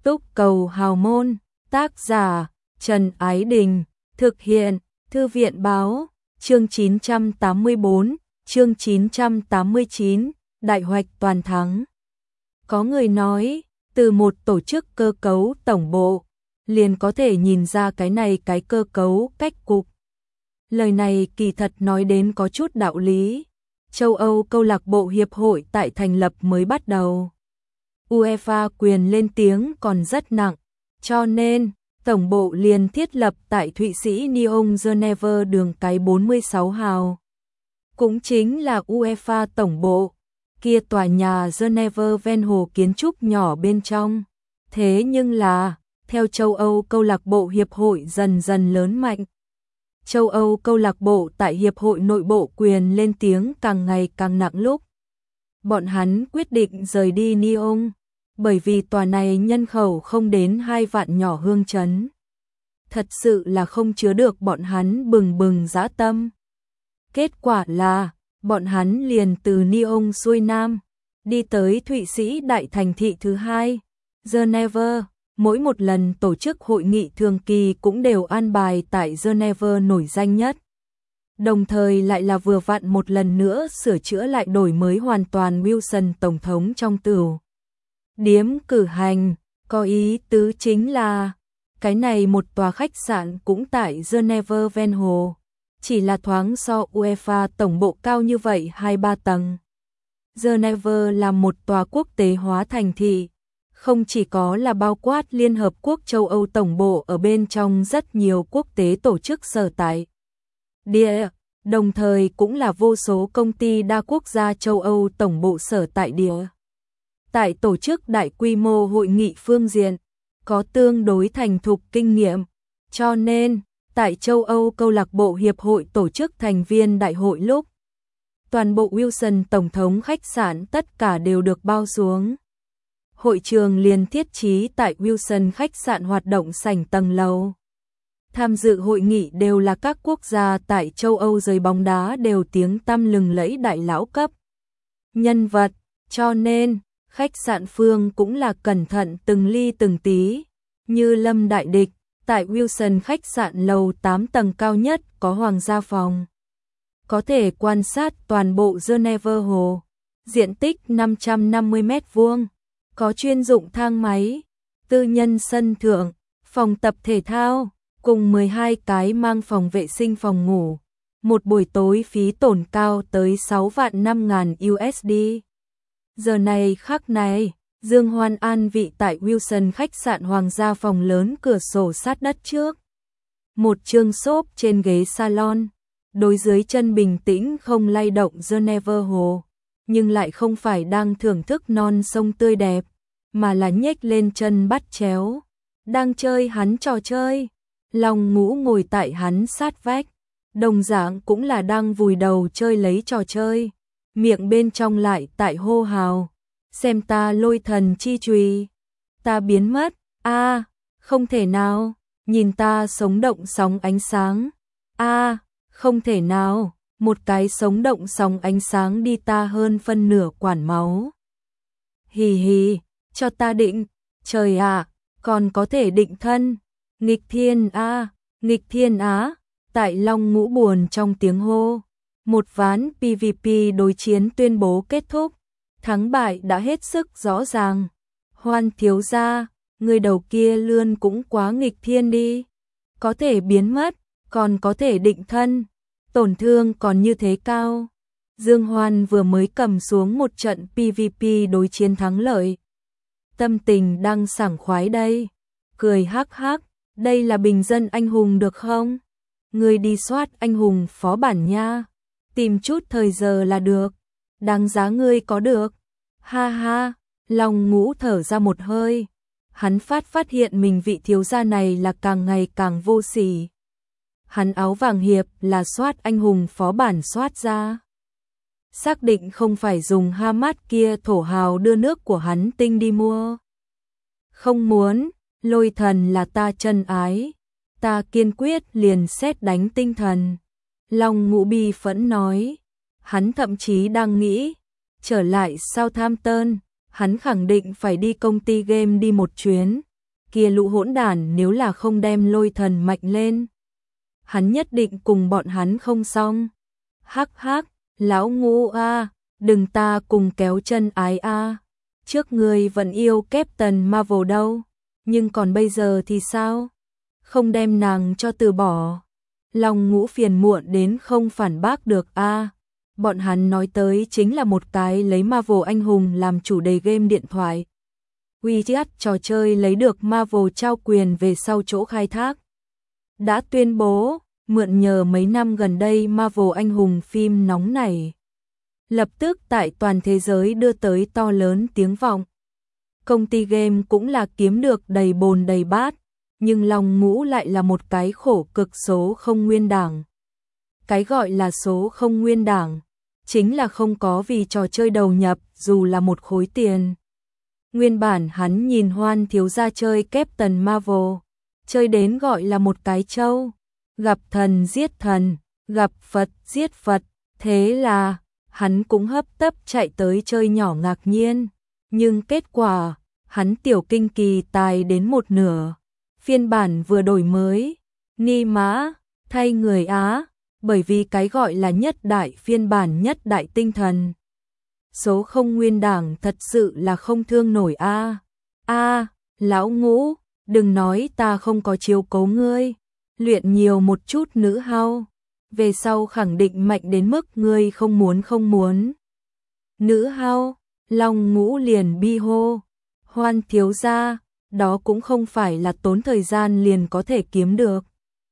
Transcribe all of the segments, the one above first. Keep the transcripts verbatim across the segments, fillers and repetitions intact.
Túc Cầu Hào Môn, tác giả Trần Ái Đình, thực hiện Thư viện Báo, chương chín trăm tám mươi bốn, chương chín trăm tám mươi chín, Đại hoạch toàn thắng. Có người nói, từ một tổ chức cơ cấu tổng bộ, liền có thể nhìn ra cái này cái cơ cấu cách cục. Lời này kỳ thật nói đến có chút đạo lý. Châu Âu câu lạc bộ hiệp hội tại thành lập mới bắt đầu. UEFA quyền lên tiếng còn rất nặng, cho nên tổng bộ liền thiết lập tại Thụy Sĩ Nyon Geneva đường cái bốn mươi sáu hào. Cũng chính là UEFA tổng bộ, kia tòa nhà Geneva ven hồ kiến trúc nhỏ bên trong. Thế nhưng là, theo châu Âu câu lạc bộ hiệp hội dần dần lớn mạnh, châu Âu câu lạc bộ tại hiệp hội nội bộ quyền lên tiếng càng ngày càng nặng lúc. Bọn hắn quyết định rời đi Nyon, bởi vì tòa này nhân khẩu không đến hai vạn nhỏ hương trấn. Thật sự là không chứa được bọn hắn bừng bừng dã tâm. Kết quả là, bọn hắn liền từ Nyon xuôi nam, đi tới Thụy Sĩ đại thành thị thứ hai, Geneva. Mỗi một lần tổ chức hội nghị thường kỳ cũng đều an bài tại Geneva nổi danh nhất. Đồng thời lại là vừa vặn một lần nữa sửa chữa lại đổi mới hoàn toàn Wilson Tổng thống trong tửu điếm cử hành, có ý tứ chính là, cái này một tòa khách sạn cũng tại Geneva ven hồ, chỉ là thoáng so UEFA tổng bộ cao như vậy hai ba tầng. Geneva là một tòa quốc tế hóa thành thị, không chỉ có là bao quát Liên Hợp Quốc châu Âu tổng bộ ở bên trong rất nhiều quốc tế tổ chức sở tại địa, đồng thời cũng là vô số công ty đa quốc gia châu Âu tổng bộ sở tại địa. Tại tổ chức đại quy mô hội nghị phương diện, có tương đối thành thục kinh nghiệm, cho nên, tại châu Âu câu lạc bộ hiệp hội tổ chức thành viên đại hội lúc, toàn bộ Wilson Tổng thống khách sạn tất cả đều được bao xuống. Hội trường liền thiết trí tại Wilson khách sạn hoạt động sảnh tầng lầu. Tham dự hội nghị đều là các quốc gia tại châu Âu giới bóng đá đều tiếng tăm lừng lẫy đại lão cấp nhân vật, cho nên khách sạn phương cũng là cẩn thận từng ly từng tí, như Lâm đại địch, tại Wilson khách sạn lầu tám tầng cao nhất có hoàng gia phòng. Có thể quan sát toàn bộ Geneva hồ, diện tích năm trăm năm mươi mét vuông. Có chuyên dụng thang máy, tư nhân sân thượng, phòng tập thể thao, cùng mười hai cái mang phòng vệ sinh phòng ngủ. Một buổi tối phí tổn cao tới sáu vạn năm ngàn U S D. Giờ này khắc này, Dương Hoan an vị tại Wilson khách sạn hoàng gia phòng lớn cửa sổ sát đất trước. Một chương xốp trên ghế salon, đối dưới chân bình tĩnh không lay động Geneva hồ, nhưng lại không phải đang thưởng thức non sông tươi đẹp, mà là nhếch lên chân bắt chéo, đang chơi hắn trò chơi. Long Ngũ ngồi tại hắn sát vách, đồng dạng cũng là đang vùi đầu chơi lấy trò chơi, miệng bên trong lại tại hô hào, xem ta lôi thần chi chùy, ta biến mất, a à, không thể nào, nhìn ta sống động sóng ánh sáng, a à, không thể nào, một cái sống động sóng ánh sáng đi ta hơn phân nửa quản máu. Hì hì, cho ta định, trời ạ, còn có thể định thân, nghịch thiên a, nghịch thiên á, tại Long Ngũ buồn trong tiếng hô, một ván pê vê pê đối chiến tuyên bố kết thúc, thắng bại đã hết sức rõ ràng. Hoan thiếu gia, người đầu kia lươn cũng quá nghịch thiên đi, có thể biến mất, còn có thể định thân, tổn thương còn như thế cao. Dương Hoan vừa mới cầm xuống một trận pê vê pê đối chiến thắng lợi, tâm tình đang sảng khoái đây, cười hắc hắc, đây là bình dân anh hùng được không? Người đi soát anh hùng phó bản nha, tìm chút thời giờ là được, đáng giá ngươi có được. Ha ha, Long Ngũ thở ra một hơi, hắn phát phát hiện mình vị thiếu gia này là càng ngày càng vô sỉ. Hắn áo vàng hiệp là soát anh hùng phó bản soát ra. Xác định không phải dùng Hamas kia thổ hào đưa nước của hắn tinh đi mua. Không muốn, lôi thần là ta chân ái, ta kiên quyết liền xét đánh tinh thần. Long Ngũ bi phẫn nói, hắn thậm chí đang nghĩ, trở lại Southampton, hắn khẳng định phải đi công ty game đi một chuyến, kia lũ hỗn đản nếu là không đem lôi thần mạnh lên, hắn nhất định cùng bọn hắn không xong. Hắc hắc, lão Ngũ a, đừng ta cùng kéo chân ái a. Trước ngươi vẫn yêu Captain Marvel đâu, nhưng còn bây giờ thì sao? Không đem nàng cho từ bỏ. Long Ngũ phiền muộn đến không phản bác được a. Bọn hắn nói tới chính là một cái lấy Marvel anh hùng làm chủ đề game điện thoại. Widget trò chơi lấy được Marvel trao quyền về sau chỗ khai thác. Đã tuyên bố, mượn nhờ mấy năm gần đây Marvel anh hùng phim nóng này. Lập tức tại toàn thế giới đưa tới to lớn tiếng vọng. Công ty game cũng là kiếm được đầy bồn đầy bát, nhưng Long Ngũ lại là một cái khổ cực số không nguyên đẳng. Cái gọi là số không nguyên đẳng, chính là không có vì trò chơi đầu nhập dù là một khối tiền. Nguyên bản hắn nhìn Hoan thiếu gia chơi Captain Marvel, chơi đến gọi là một cái trâu, gặp thần giết thần, gặp Phật giết Phật, thế là hắn cũng hấp tấp chạy tới chơi nhỏ ngạc nhiên, nhưng kết quả, hắn tiểu kinh kỳ tài đến một nửa, phiên bản vừa đổi mới, ni mã, thay người Á, bởi vì cái gọi là nhất đại phiên bản nhất đại tinh thần. Số không nguyên đẳng thật sự là không thương nổi a. A, lão Ngũ, đừng nói ta không có chiếu cố ngươi, luyện nhiều một chút nữ hao, về sau khẳng định mạnh đến mức ngươi không muốn không muốn. Nữ hao, Long Ngũ liền bi hô, Hoan thiếu gia, đó cũng không phải là tốn thời gian liền có thể kiếm được.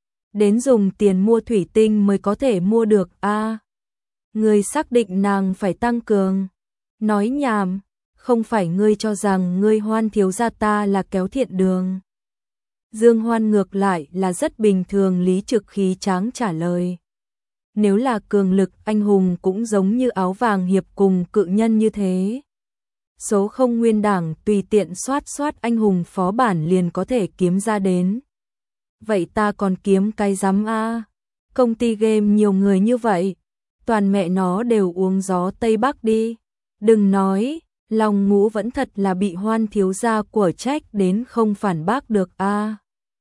Đến dùng tiền mua thủy tinh mới có thể mua được a. À, ngươi xác định nàng phải tăng cường. Nói nhảm, không phải ngươi cho rằng ngươi Hoan thiếu gia ta là kéo thiện đường. Dương Hoan ngược lại là rất bình thường lý trực khí tráng trả lời. Nếu là cường lực anh hùng cũng giống như áo vàng hiệp cùng cự nhân như thế. Số không nguyên đẳng tùy tiện soát soát anh hùng phó bản liền có thể kiếm ra đến. Vậy ta còn kiếm cái rắm a? Công ty game nhiều người như vậy, toàn mẹ nó đều uống gió Tây Bắc đi. Đừng nói, Long Ngũ vẫn thật là bị Hoan thiếu gia của trách đến không phản bác được a.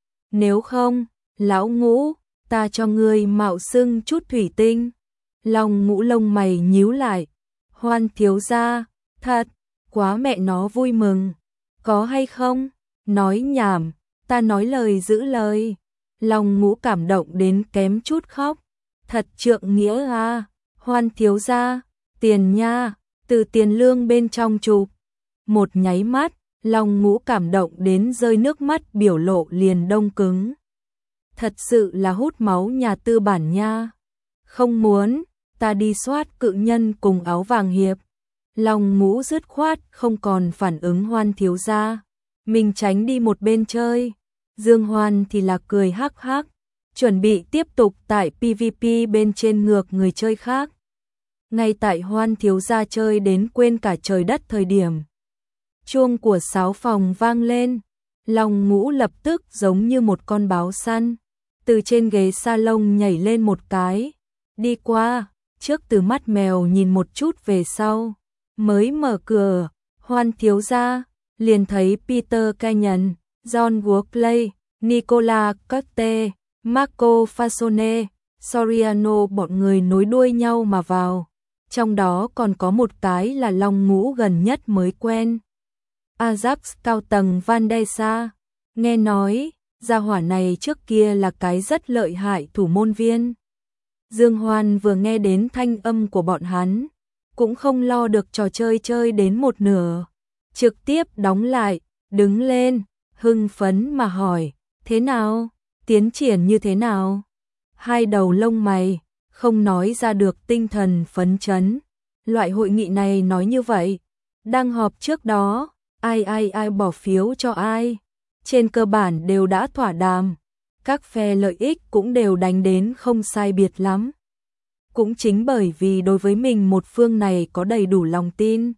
Nếu không, lão Ngũ, ta cho ngươi mạo xưng chút thủy tinh. Long Ngũ lông mày nhíu lại. Hoan thiếu gia, thật, quá mẹ nó vui mừng. Có hay không? Nói nhảm, ta nói lời giữ lời. Long Ngũ cảm động đến kém chút khóc. Thật trượng nghĩa à, Hoan thiếu gia, tiền nha, từ tiền lương bên trong chụp. Một nháy mắt, Long Ngũ cảm động đến rơi nước mắt, biểu lộ liền đông cứng. Thật sự là hút máu nhà tư bản nha. Không muốn, ta đi soát cự nhân cùng áo vàng hiệp. Long Ngũ dứt khoát không còn phản ứng Hoan thiếu gia, mình tránh đi một bên chơi. Dương Hoan thì là cười hắc hắc, chuẩn bị tiếp tục tại pê vê pê bên trên ngược người chơi khác. Ngay tại Hoan thiếu gia chơi đến quên cả trời đất thời điểm, chuông của sáu phòng vang lên, Long Ngũ lập tức giống như một con báo săn, từ trên ghế salon nhảy lên một cái, đi qua, trước từ mắt mèo nhìn một chút về sau, mới mở cửa, Hoan thiếu gia, liền thấy Peter Canyon, John Workley, Nicola Carte, Marco Fasone, Soriano bọn người nối đuôi nhau mà vào. Trong đó còn có một cái là Long Ngũ gần nhất mới quen. Ajax cao tầng Van der Sa. Nghe nói, gia hỏa này trước kia là cái rất lợi hại thủ môn viên. Dương Hoan vừa nghe đến thanh âm của bọn hắn, cũng không lo được trò chơi chơi đến một nửa. Trực tiếp đóng lại, đứng lên, hưng phấn mà hỏi, thế nào? Tiến triển như thế nào? Hai đầu lông mày, không nói ra được tinh thần phấn chấn. Loại hội nghị này nói như vậy, đang họp trước đó, ai ai ai bỏ phiếu cho ai. Trên cơ bản đều đã thỏa đàm, các phe lợi ích cũng đều đánh đến không sai biệt lắm. Cũng chính bởi vì đối với mình một phương này có đầy đủ lòng tin.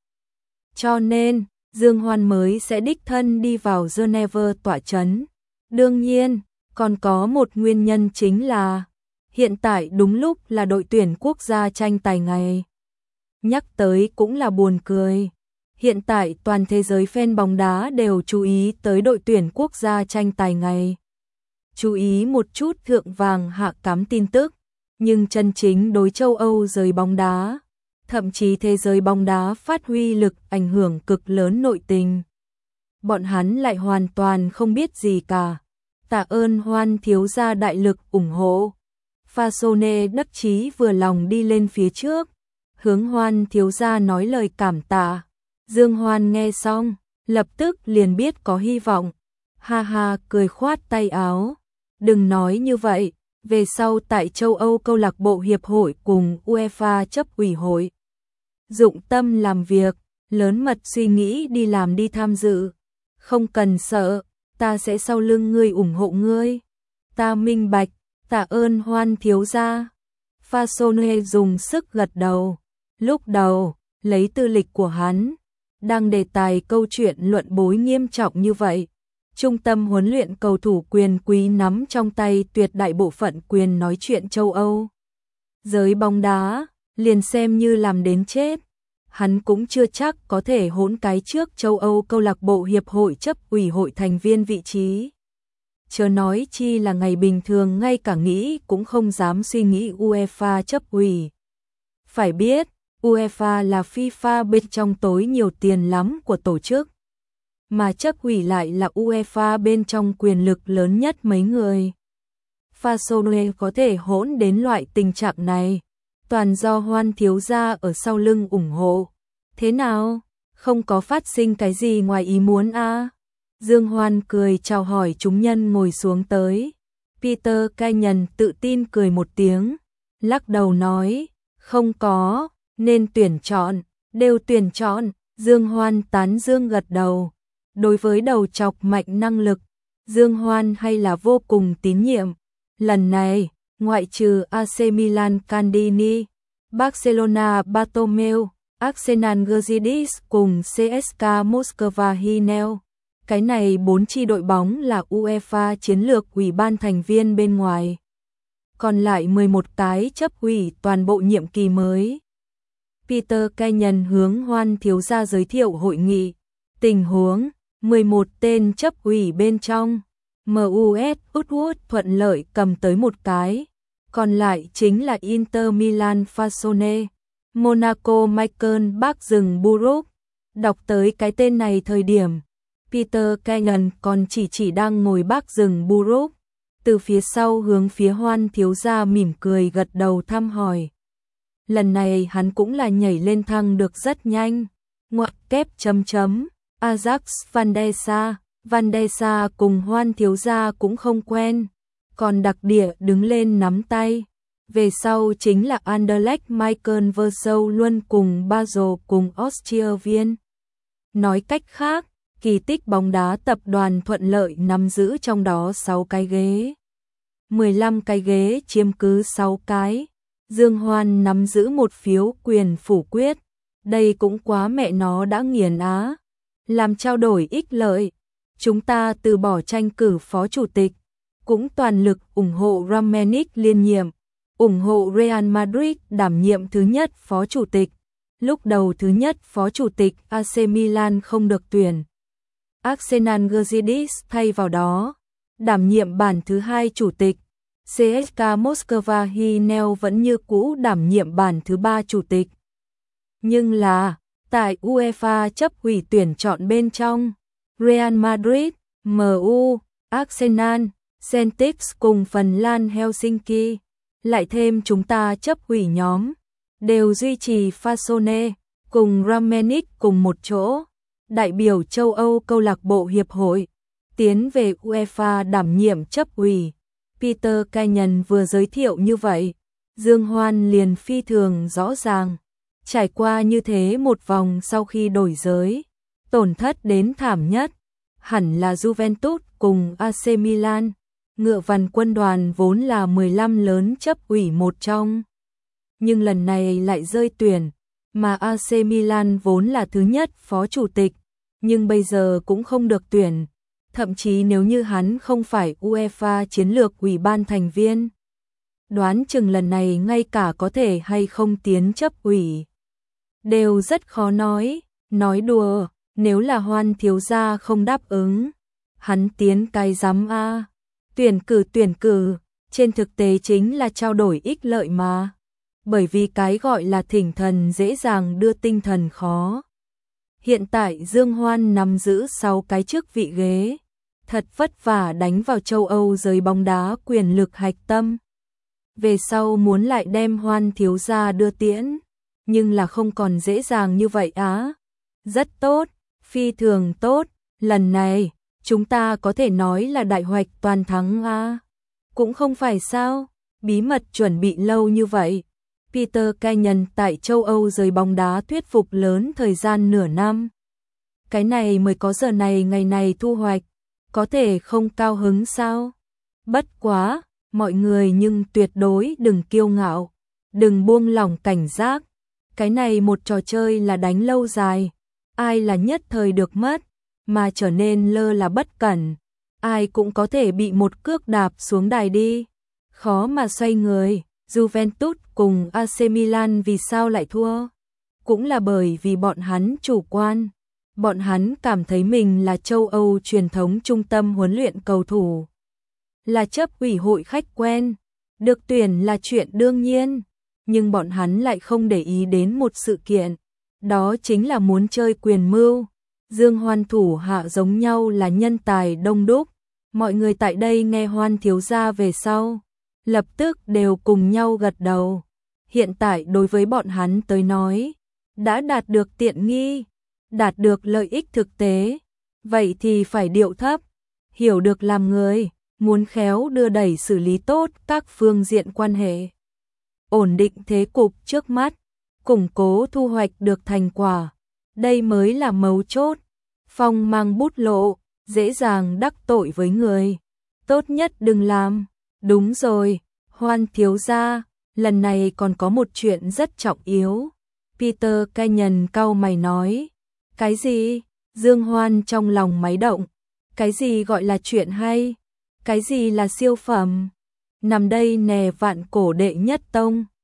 Cho nên, Dương Hoan mới sẽ đích thân đi vào Geneva tọa chấn. Đương nhiên, còn có một nguyên nhân chính là hiện tại đúng lúc là đội tuyển quốc gia tranh tài ngày. Nhắc tới cũng là buồn cười. Hiện tại toàn thế giới fan bóng đá đều chú ý tới đội tuyển quốc gia tranh tài ngày. Chú ý một chút thượng vàng hạ cám tin tức, nhưng chân chính đối châu Âu giới bóng đá, thậm chí thế giới bóng đá phát huy lực ảnh hưởng cực lớn nội tình. Bọn hắn lại hoàn toàn không biết gì cả. Tạ ơn Hoan thiếu gia đại lực ủng hộ. Fasone đắc chí vừa lòng đi lên phía trước, hướng Hoan thiếu gia nói lời cảm tạ. Dương Hoan nghe xong, lập tức liền biết có hy vọng. Ha ha cười khoát tay áo. Đừng nói như vậy, về sau tại châu Âu câu lạc bộ hiệp hội cùng UEFA chấp ủy hội. Dụng tâm làm việc, lớn mật suy nghĩ đi làm đi tham dự. Không cần sợ, ta sẽ sau lưng ngươi ủng hộ ngươi. Ta minh bạch, tạ ơn Hoan thiếu gia. Fasone dùng sức gật đầu. Lúc đầu, lấy tư lịch của hắn, đang đề tài câu chuyện luận bối nghiêm trọng như vậy. Trung tâm huấn luyện cầu thủ quyền quý nắm trong tay tuyệt đại bộ phận quyền nói chuyện châu Âu. Giới bóng đá, liền xem như làm đến chết, hắn cũng chưa chắc có thể hỗn cái trước châu Âu câu lạc bộ hiệp hội chấp ủy hội thành viên vị trí. Chớ nói chi là ngày bình thường ngay cả nghĩ cũng không dám suy nghĩ UEFA chấp ủy. Phải biết, UEFA là FIFA bên trong tối nhiều tiền lắm của tổ chức, mà chấp ủy lại là UEFA bên trong quyền lực lớn nhất mấy người. Fasone có thể hỗn đến loại tình trạng này, toàn do Hoan thiếu gia ở sau lưng ủng hộ. Thế nào? Không có phát sinh cái gì ngoài ý muốn à? Dương Hoan cười chào hỏi chúng nhân ngồi xuống tới. Peter Kenyon tự tin cười một tiếng, lắc đầu nói, không có, nên tuyển chọn, đều tuyển chọn. Dương Hoan tán dương gật đầu. Đối với đầu chọc mạnh năng lực, Dương Hoan hay là vô cùng tín nhiệm. Lần này, ngoại trừ a xê Milan Candini, Barcelona Bartomeu, Arsenal Gazidis cùng xê ét ca Moscow Hinel, cái này bốn chi đội bóng là UEFA chiến lược ủy ban thành viên bên ngoài. Còn lại mười một cái chấp ủy toàn bộ nhiệm kỳ mới. Peter Kenyon hướng Hoan thiếu gia giới thiệu hội nghị, tình huống, mười một tên chấp ủy bên trong, em u ét Woodward thuận lợi cầm tới một cái, còn lại chính là Inter Milan Fasone, Monaco Michael Bác rừng Buruk. Đọc tới cái tên này thời điểm, Peter Kenyon còn chỉ chỉ đang ngồi Bác rừng Buruk, từ phía sau hướng phía Hoan thiếu gia mỉm cười gật đầu thăm hỏi. Lần này hắn cũng là nhảy lên thăng được rất nhanh, ngoặc kép chấm chấm. Ajax Van der Sa, Van der Sa cùng Hoan thiếu gia cũng không quen, còn đặc địa đứng lên nắm tay. Về sau chính là Anderlecht Michael Versau luôn cùng Basel cùng Austria Viên. Nói cách khác, kỳ tích bóng đá tập đoàn thuận lợi nắm giữ trong đó sáu cái ghế. mười lăm cái ghế chiếm cứ sáu cái. Dương Hoan nắm giữ một phiếu quyền phủ quyết. Đây cũng quá mẹ nó đã nghiền á. Làm trao đổi ích lợi, chúng ta từ bỏ tranh cử phó chủ tịch, cũng toàn lực ủng hộ Rangnick liên nhiệm, ủng hộ Real Madrid đảm nhiệm thứ nhất phó chủ tịch. Lúc đầu thứ nhất phó chủ tịch a xê Milan không được tuyển, Arsenal Gazidis thay vào đó, đảm nhiệm bản thứ hai chủ tịch. xê ét ca Moscow Hinel vẫn như cũ đảm nhiệm bản thứ ba chủ tịch. Nhưng là, tại UEFA chấp ủy tuyển chọn bên trong, Real Madrid, em u, Arsenal, Celtic cùng Phần Lan Helsinki, lại thêm chúng ta chấp ủy nhóm, đều duy trì Fasone cùng Rangnick cùng một chỗ, đại biểu châu Âu câu lạc bộ hiệp hội, tiến về UEFA đảm nhiệm chấp ủy. Peter Kenyon vừa giới thiệu như vậy, Dương Hoan liền phi thường rõ ràng. Trải qua như thế một vòng sau khi đổi giới, tổn thất đến thảm nhất, hẳn là Juventus cùng a xê Milan, ngựa vằn quân đoàn vốn là mười lăm lớn chấp ủy một trong. Nhưng lần này lại rơi tuyển, mà a xê Milan vốn là thứ nhất phó chủ tịch, nhưng bây giờ cũng không được tuyển. Thậm chí nếu như hắn không phải UEFA chiến lược ủy ban thành viên, đoán chừng lần này ngay cả có thể hay không tiến chấp ủy đều rất khó nói. Nói đùa, nếu là Hoan thiếu gia không đáp ứng, hắn tiến cái rắm a. Tuyển cử tuyển cử, trên thực tế chính là trao đổi ích lợi mà. Bởi vì cái gọi là thỉnh thần dễ dàng đưa tinh thần khó. Hiện tại Dương Hoan nắm giữ sáu cái chức vị ghế, thật vất vả đánh vào châu Âu giới bóng đá quyền lực hạch tâm. Về sau muốn lại đem Hoan thiếu gia đưa tiễn, nhưng là không còn dễ dàng như vậy á. Rất tốt, phi thường tốt, lần này chúng ta có thể nói là đại hoạch toàn thắng a. Cũng không phải sao, bí mật chuẩn bị lâu như vậy. Peter Kenyon tại châu Âu giới bóng đá thuyết phục lớn thời gian nửa năm. Cái này mới có giờ này ngày này thu hoạch, có thể không cao hứng sao? Bất quá, mọi người nhưng tuyệt đối đừng kiêu ngạo, đừng buông lỏng cảnh giác. Cái này một trò chơi là đánh lâu dài, ai là nhất thời được mất, mà trở nên lơ là bất cẩn, ai cũng có thể bị một cước đạp xuống đài đi. Khó mà xoay người. Juventus cùng a xê Milan vì sao lại thua? Cũng là bởi vì bọn hắn chủ quan. Bọn hắn cảm thấy mình là châu Âu truyền thống trung tâm huấn luyện cầu thủ. Là chấp ủy hội khách quen. Được tuyển là chuyện đương nhiên. Nhưng bọn hắn lại không để ý đến một sự kiện. Đó chính là muốn chơi quyền mưu. Dương Hoan thủ hạ giống nhau là nhân tài đông đúc. Mọi người tại đây nghe Hoan thiếu gia về sau, lập tức đều cùng nhau gật đầu. Hiện tại đối với bọn hắn tới nói, đã đạt được tiện nghi, đạt được lợi ích thực tế, vậy thì phải điệu thấp, hiểu được làm người, muốn khéo đưa đẩy xử lý tốt các phương diện quan hệ. Ổn định thế cục trước mắt, củng cố thu hoạch được thành quả, đây mới là mấu chốt. Phong mang bút lộ, dễ dàng đắc tội với người, tốt nhất đừng làm. Đúng rồi, Hoan thiếu gia, lần này còn có một chuyện rất trọng yếu. Peter Kenyon cau mày nói. Cái gì? Dương Hoan trong lòng máy động. Cái gì gọi là chuyện hay? Cái gì là siêu phẩm? Nằm đây nè vạn cổ đệ nhất tông.